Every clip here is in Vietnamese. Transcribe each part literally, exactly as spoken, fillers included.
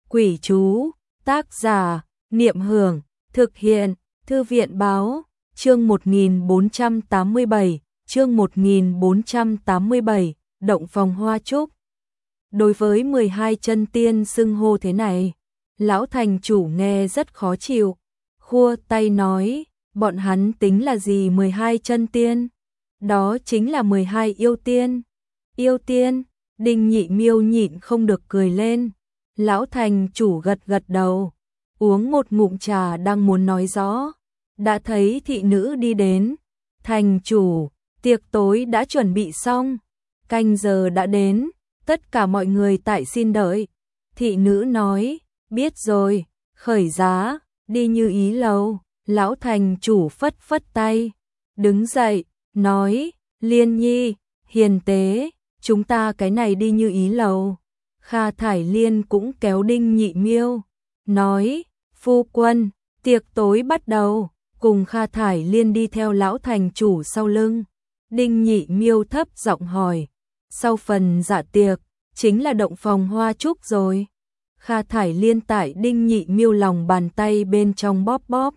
Quỷ chú, tác giả, Niệm Hưởng, thực hiện, Thư viện báo, chương một nghìn bốn trăm tám mươi bảy, chương một nghìn bốn trăm tám mươi bảy, động phòng hoa trúc. Đối với mười hai chân tiên xưng hô thế này, lão thành chủ nghe rất khó chịu, khua tay nói, bọn hắn tính là gì mười hai chân tiên? Đó chính là mười hai yêu tiên. Yêu tiên, Đinh Nhị Miêu nhịn không được cười lên. Lão thành chủ gật gật đầu, uống một ngụm trà đang muốn nói rõ, đã thấy thị nữ đi đến. Thành chủ, tiệc tối đã chuẩn bị xong, canh giờ đã đến, tất cả mọi người tại xin đợi. Thị nữ nói, biết rồi, khởi giá, đi Như Ý lầu. Lão thành chủ phất phất tay, đứng dậy, nói, Liên Nhi, hiền tế, chúng ta cái này đi Như Ý lầu. Kha Thải Liên cũng kéo Đinh Nhị Miêu, nói, phu quân, tiệc tối bắt đầu, cùng Kha Thải Liên đi theo lão thành chủ sau lưng. Đinh Nhị Miêu thấp giọng hỏi, sau phần dạ tiệc, chính là động phòng hoa trúc rồi. Kha Thải Liên tại Đinh Nhị Miêu lòng bàn tay bên trong bóp bóp.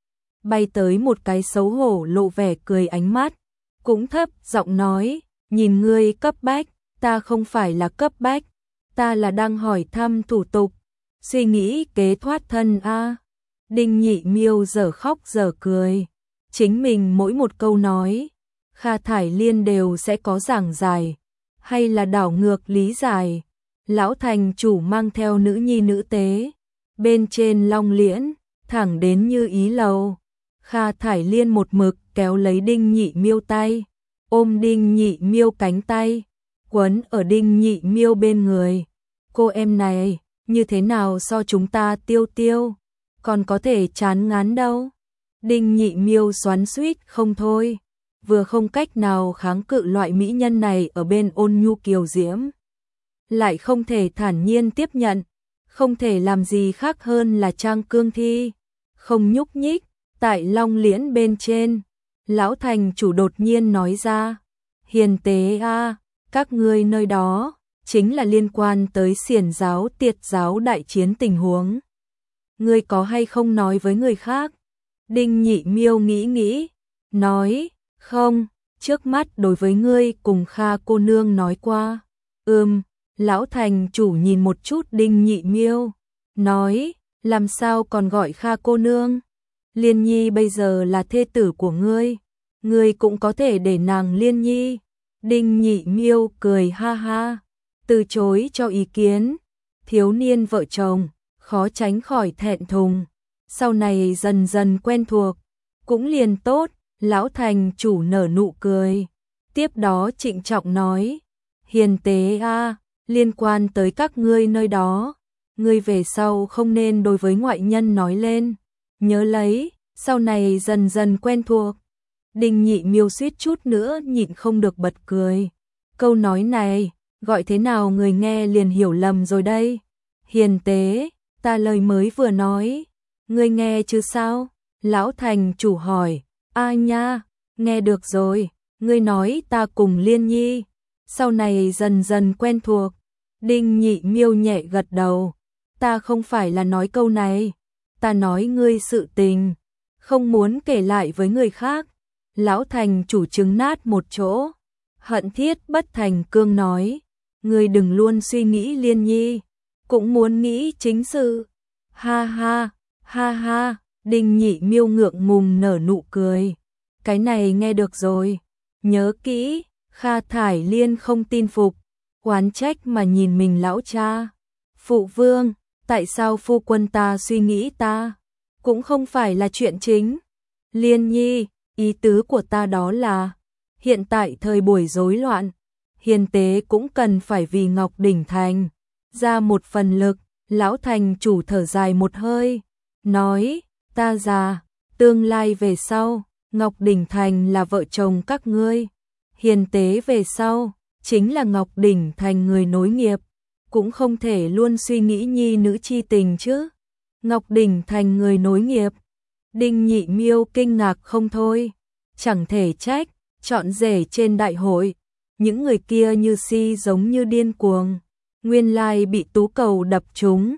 Bay tới một cái xấu hổ lộ vẻ cười ánh mắt, cũng thấp giọng nói, nhìn ngươi cấp bách, ta không phải là cấp bách, ta là đang hỏi thăm thủ tục, suy nghĩ kế thoát thân a. À. Đinh Nhị Miêu giờ khóc giờ cười, chính mình mỗi một câu nói, Kha Thải Liên đều sẽ có giảng giải, hay là đảo ngược lý giải. Lão thành chủ mang theo nữ nhi nữ tế, bên trên long liễn, thẳng đến Như Ý lầu. Kha Thải Liên một mực kéo lấy Đinh Nhị Miêu tay, ôm Đinh Nhị Miêu cánh tay, quấn ở Đinh Nhị Miêu bên người. Cô em này, như thế nào so chúng ta Tiêu Tiêu, còn có thể chán ngán đâu. Đinh Nhị Miêu xoắn xuýt không thôi, vừa không cách nào kháng cự loại mỹ nhân này ở bên ôn nhu kiều diễm, lại không thể thản nhiên tiếp nhận, không thể làm gì khác hơn là trang cương thi, không nhúc nhích. Tại long liễn bên trên, lão thành chủ đột nhiên nói ra, hiền tế a, à, các ngươi nơi đó chính là liên quan tới xiển giáo tiệt giáo đại chiến tình huống, ngươi có hay không nói với người khác? Đinh Nhị Miêu nghĩ nghĩ, nói, không, trước mắt đối với ngươi cùng Kha cô nương nói qua. Ừm, lão thành chủ nhìn một chút Đinh Nhị Miêu, nói, làm sao còn gọi Kha cô nương? Liên Nhi bây giờ là thê tử của ngươi, ngươi cũng có thể để nàng Liên Nhi. Đinh Nhị Miêu cười ha ha, từ chối cho ý kiến. Thiếu niên vợ chồng, khó tránh khỏi thẹn thùng, sau này dần dần quen thuộc, cũng liền tốt. Lão thành chủ nở nụ cười, tiếp đó trịnh trọng nói, hiền tế a, à, liên quan tới các ngươi nơi đó, ngươi về sau không nên đối với ngoại nhân nói lên. Nhớ lấy, sau này dần dần quen thuộc. Đinh Nhị Miêu suýt chút nữa nhịn không được bật cười. Câu nói này, gọi thế nào người nghe liền hiểu lầm rồi đây. Hiền tế, ta lời mới vừa nói, ngươi nghe chứ sao? Lão thành chủ hỏi, a nha, nghe được rồi, ngươi nói ta cùng Liên Nhi, sau này dần dần quen thuộc. Đinh Nhị Miêu nhẹ gật đầu, ta không phải là nói câu này. Ta nói ngươi sự tình, không muốn kể lại với người khác. Lão thành chủ trừng nát một chỗ, hận thiết bất thành cương nói, ngươi đừng luôn suy nghĩ Liên Nhi, cũng muốn nghĩ chính sự. Ha ha, ha ha, Đinh Nhị Miêu ngượng ngùng nở nụ cười, cái này nghe được rồi, nhớ kỹ. Kha Thải Liên không tin phục, oán trách mà nhìn mình lão cha. Phụ vương, tại sao phu quân ta suy nghĩ ta, cũng không phải là chuyện chính. Liên Nhi, ý tứ của ta đó là, hiện tại thời buổi rối loạn, hiền tế cũng cần phải vì Ngọc Đỉnh Thành ra một phần lực. Lão thành chủ thở dài một hơi, nói, ta già, tương lai về sau, Ngọc Đỉnh Thành là vợ chồng các ngươi, hiền tế về sau, chính là Ngọc Đỉnh Thành người nối nghiệp, cũng không thể luôn suy nghĩ nhi nữ chi tình chứ. Ngọc Đỉnh Thành người nối nghiệp. Đinh Nhị Miêu kinh ngạc không thôi, chẳng thể trách, chọn rể trên đại hội, những người kia như si giống như điên cuồng, nguyên lai bị tú cầu đập trúng,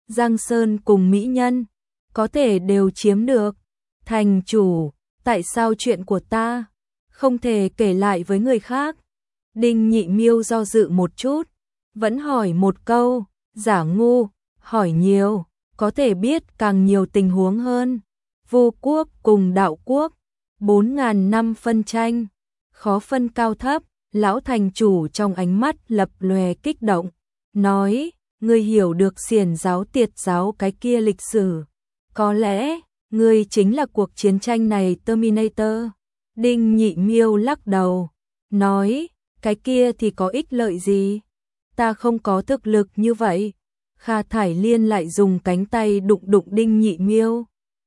Giang Sơn cùng mỹ nhân, có thể đều chiếm được. Thành chủ, tại sao chuyện của ta không thể kể lại với người khác? Đinh Nhị Miêu do dự một chút, vẫn hỏi một câu, giả ngu, hỏi nhiều, có thể biết càng nhiều tình huống hơn. Vu quốc cùng đạo quốc, bốn ngàn năm phân tranh, khó phân cao thấp. Lão thành chủ trong ánh mắt lập lòe kích động, nói, ngươi hiểu được xiển giáo tiệt giáo cái kia lịch sử. Có lẽ, ngươi chính là cuộc chiến tranh này Terminator. Đinh Nhị Miêu lắc đầu, nói, cái kia thì có ích lợi gì? Ta không có thực lực như vậy. Kha Thải Liên lại dùng cánh tay đụng đụng Đinh Nhị Miêu.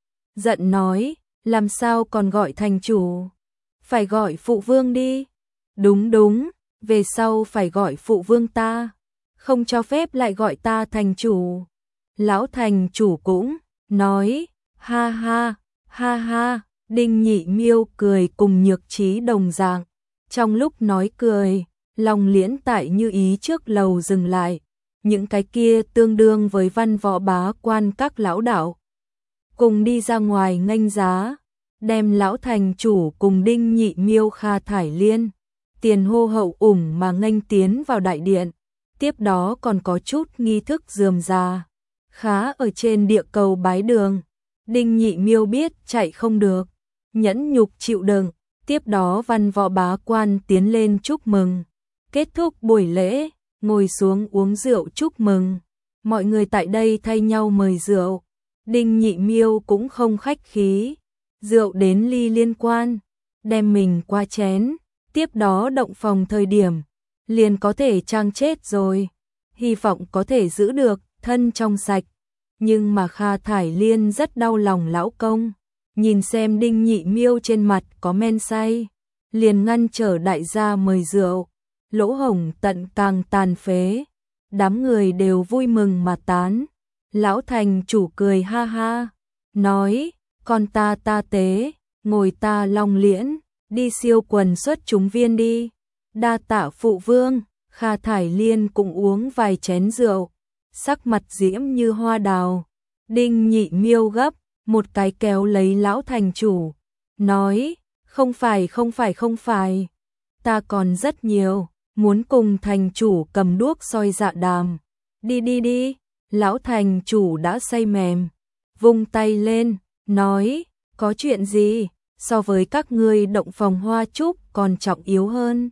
Giận nói, làm sao còn gọi thành chủ? Phải gọi phụ vương đi. Đúng đúng, về sau phải gọi phụ vương ta. Không cho phép lại gọi ta thành chủ. Lão thành chủ cũng nói, ha ha, ha ha. Đinh Nhị Miêu cười cùng Nhược Trí đồng dạng. Trong lúc nói cười, Long Liễn tại Như Ý trước lầu dừng lại. Những cái kia tương đương với văn võ bá quan các lão đạo cùng đi ra ngoài nghênh giá, đem lão thành chủ cùng Đinh Nhị Miêu Kha Thải Liên tiền hô hậu ủng mà nghênh tiến vào đại điện. Tiếp đó còn có chút nghi thức rườm rà, khá ở trên địa cầu bái đường. Đinh Nhị Miêu biết chạy không được, nhẫn nhục chịu đựng. Tiếp đó văn võ bá quan tiến lên chúc mừng. Kết thúc buổi lễ, ngồi xuống uống rượu chúc mừng. Mọi người tại đây thay nhau mời rượu. Đinh Nhị Miêu cũng không khách khí, rượu đến ly liên quan, đem mình qua chén. Tiếp đó động phòng thời điểm, liền có thể trang chết rồi. Hy vọng có thể giữ được thân trong sạch. Nhưng mà Kha Thải Liên rất đau lòng lão công. Nhìn xem Đinh Nhị Miêu trên mặt có men say, liền ngăn trở đại gia mời rượu. Lỗ hổng tận càng tàn phế, đám người đều vui mừng mà tán. Lão thành chủ cười ha ha, nói, con ta ta tế, ngồi ta Long Liễn, đi siêu quần xuất chúng viên đi. Đa tạ phụ vương. Kha Thải Liên cũng uống vài chén rượu, sắc mặt diễm như hoa đào. Đinh Nhị Miêu gấp một cái kéo lấy lão thành chủ, nói, không phải không phải không phải, ta còn rất nhiều, muốn cùng thành chủ cầm đuốc soi dạ đàm. Đi đi đi. Lão thành chủ đã say mềm, vung tay lên, nói, có chuyện gì, so với các ngươi động phòng hoa trúc còn trọng yếu hơn.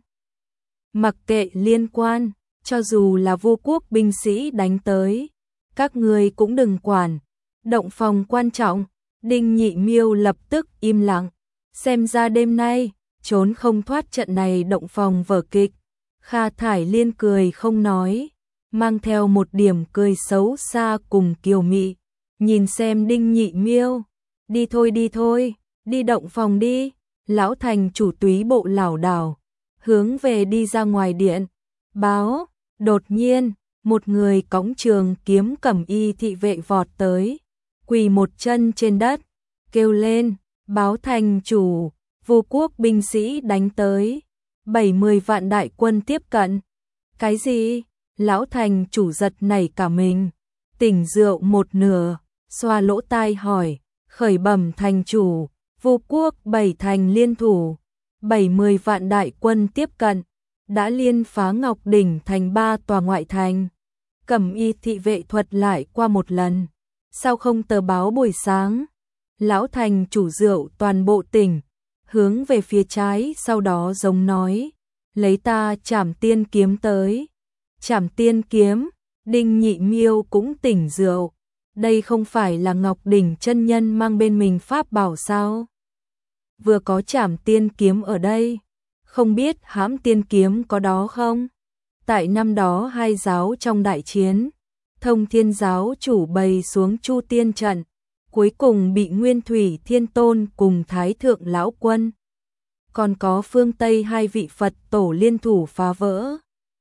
Mặc kệ liên quan, cho dù là vô quốc binh sĩ đánh tới, các ngươi cũng đừng quản, động phòng quan trọng. Đinh Nhị Miêu lập tức im lặng, xem ra đêm nay, trốn không thoát trận này động phòng vở kịch. Kha Thải Liên cười không nói, mang theo một điểm cười xấu xa cùng kiều mị, nhìn xem Đinh Nhị Miêu, đi thôi đi thôi, đi động phòng đi. Lão thành chủ túy bộ lảo đảo, hướng về đi ra ngoài điện, báo, đột nhiên, một người cõng trường kiếm cẩm y thị vệ vọt tới, quỳ một chân trên đất, kêu lên, báo thành chủ, vô quốc binh sĩ đánh tới, bảy mươi vạn đại quân tiếp cận. Cái gì? Lão thành chủ giật nảy cả mình, tỉnh rượu một nửa, xoa lỗ tai hỏi, khởi bẩm thành chủ, vô quốc bảy thành liên thủ, bảy mươi vạn đại quân tiếp cận, đã liên phá Ngọc Đỉnh thành ba tòa ngoại thành. Cẩm y thị vệ thuật lại qua một lần, sao không tờ báo buổi sáng? Lão thành chủ rượu toàn bộ tỉnh, hướng về phía trái, sau đó giống nói, lấy ta Trảm Tiên kiếm tới. Trảm Tiên kiếm. Đinh Nhị Miêu cũng tỉnh rượu, đây không phải là Ngọc Đỉnh chân nhân mang bên mình pháp bảo sao? Vừa có Trảm Tiên kiếm ở đây, không biết Hãm Tiên kiếm có đó không? Tại năm đó hai giáo trong đại chiến, Thông Thiên giáo chủ bày xuống Chu Tiên trận, cuối cùng bị Nguyên Thủy Thiên Tôn cùng Thái Thượng Lão Quân, còn có phương Tây hai vị Phật tổ liên thủ phá vỡ.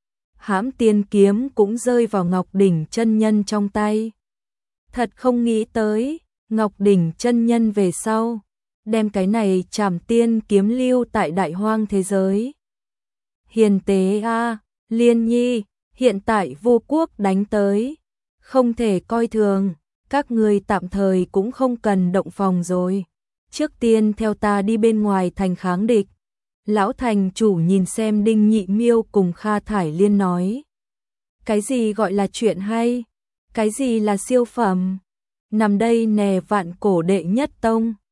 Hãm Tiên kiếm cũng rơi vào Ngọc Đỉnh chân nhân trong tay. Thật không nghĩ tới, Ngọc Đỉnh chân nhân về sau, đem cái này Trảm Tiên kiếm lưu tại đại hoang thế giới. Hiền tế a, Liên Nhi, hiện tại vô quốc đánh tới, không thể coi thường, các ngươi tạm thời cũng không cần động phòng rồi. Trước tiên theo ta đi bên ngoài thành kháng địch. Lão thành chủ nhìn xem Đinh Nhị Miêu cùng Kha Thải Liên nói. Cái gì gọi là chuyện hay? Cái gì là siêu phẩm? Nằm đây nè vạn cổ đệ nhất tông.